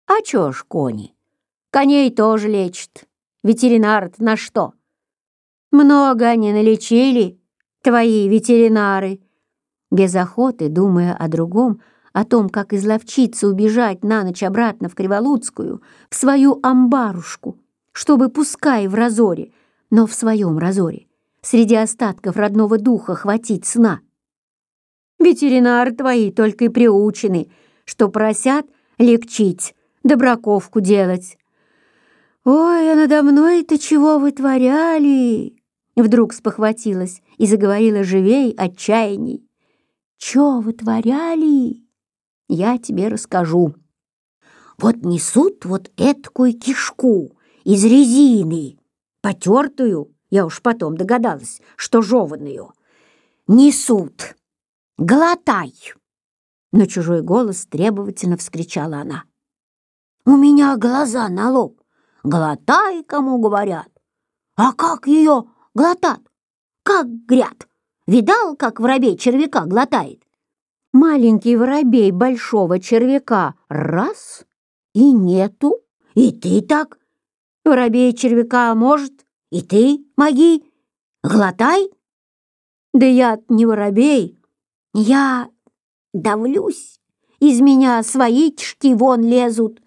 А чё ж кони? Коней тоже лечат. Ветеринар на что? Много они налечили, твои ветеринары. Без охоты, думая о другом, о том, как изловчиться убежать на ночь обратно в Криволуцкую, в свою амбарушку, чтобы, пускай в разоре, но в своем разоре, среди остатков родного духа хватить сна. Ветеринары твои только и приучены, что просят легчить, добраковку делать. «Ой, а надо мной-то чего вытворяли?» Вдруг спохватилась и заговорила живей, отчаянней. «Чё вытворяли? Я тебе расскажу. Вот несут вот эткую кишку из резины, потертую, я уж потом догадалась, что жеванную. Несут. Глотай!» На чужой голос требовательно вскричала она. «У меня глаза на лоб. Глотай, кому говорят. А как ее глотат? Как грят? Видал, как воробей червяка глотает? Маленький воробей большого червяка раз и нету. И ты так. Воробей червяка может, и ты моги. Глотай. Да я не воробей. Я давлюсь. Из меня свои кишки вон лезут.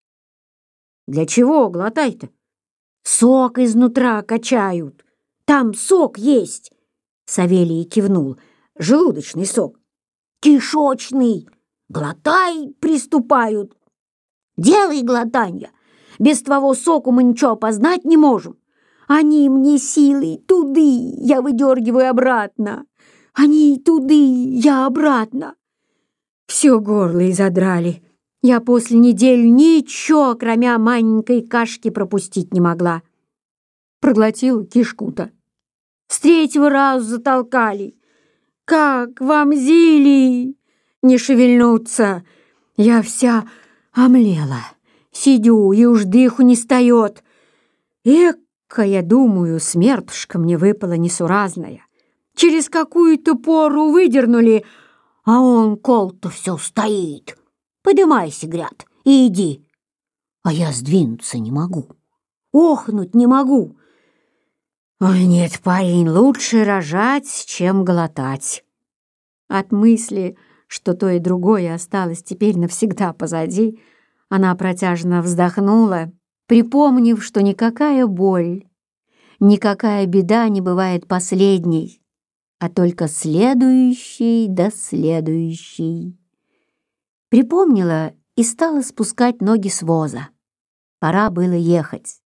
Для чего глотай-то? Сок изнутра качают. Там сок есть. Савелий кивнул. Желудочный сок. Кишочный. Глотай, приступают. Делай глотанье. Без твоего соку мы ничего познать не можем. Они мне силой туды, я выдергиваю обратно. Они туды, я обратно. Все горло изодрали. Я после недели ничего, кроме маленькой кашки, пропустить не могла. Проглотила кишку-то. С третьего раза затолкали. Как вомзили! Не шевельнуться. Я вся омлела. Сидю, и уж дыху не встает. Эка, я думаю, смертушка мне выпала несуразная. Через какую-то пору выдернули, а он кол-то все стоит. Подымайся, гряд, и иди. А я сдвинуться не могу, охнуть не могу. Ой, нет, парень, лучше рожать, чем глотать. От мысли, что то и другое осталось теперь навсегда позади, она протяжно вздохнула, припомнив, что никакая боль, никакая беда не бывает последней, а только следующей да следующей. Припомнила и стала спускать ноги с воза. Пора было ехать.